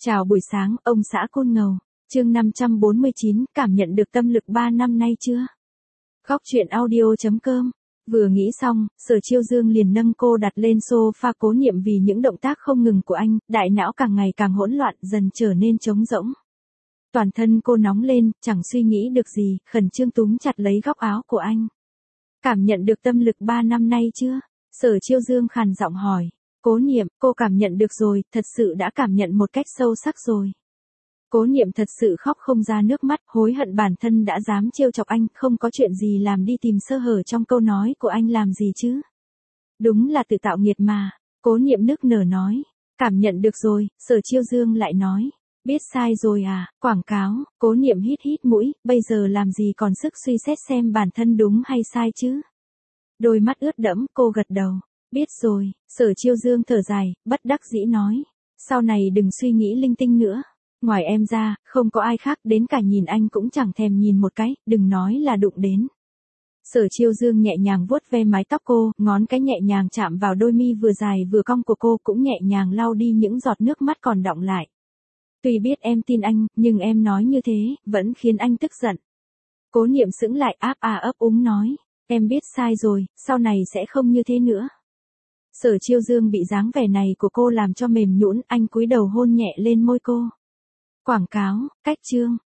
Chào buổi sáng, ông xã Côn Ngầu. Chương 549, cảm nhận được tâm lực 3 năm nay chưa? Góc truyện audio.com. Vừa nghĩ xong, Sở Chiêu Dương liền nâng cô đặt lên sofa. Cố Niệm vì những động tác không ngừng của anh, đại não càng ngày càng hỗn loạn, dần trở nên trống rỗng. Toàn thân cô nóng lên, chẳng suy nghĩ được gì, khẩn trương túm chặt lấy góc áo của anh. Cảm nhận được tâm lực 3 năm nay chưa? Sở Chiêu Dương khàn giọng hỏi. Cố Niệm, cô cảm nhận được rồi, thật sự đã cảm nhận một cách sâu sắc rồi. Cố Niệm thật sự khóc không ra nước mắt, hối hận bản thân đã dám trêu chọc anh, không có chuyện gì làm đi tìm sơ hở trong câu nói của anh làm gì chứ. Đúng là tự tạo nghiệt mà. Cố Niệm nức nở nói. Cảm nhận được rồi, Sở Chiêu Dương lại nói. Biết sai rồi à, quảng cáo. Cố Niệm hít hít mũi, bây giờ làm gì còn sức suy xét xem bản thân đúng hay sai chứ. Đôi mắt ướt đẫm, cô gật đầu. Biết rồi, Sở Chiêu Dương thở dài, bất đắc dĩ nói. Sau này đừng suy nghĩ linh tinh nữa. Ngoài em ra, không có ai khác, đến cả nhìn anh cũng chẳng thèm nhìn một cái, đừng nói là đụng đến. Sở Chiêu Dương nhẹ nhàng vuốt ve mái tóc cô, ngón cái nhẹ nhàng chạm vào đôi mi vừa dài vừa cong của cô, cũng nhẹ nhàng lau đi những giọt nước mắt còn đọng lại. Tuy biết em tin anh, nhưng em nói như thế, vẫn khiến anh tức giận. Cố Niệm sững lại, ấp úng nói. Em biết sai rồi, sau này sẽ không như thế nữa. Sở Chiêu Dương bị dáng vẻ này của cô làm cho mềm nhũn, anh cúi đầu hôn nhẹ lên môi cô. Quảng cáo, cách chương,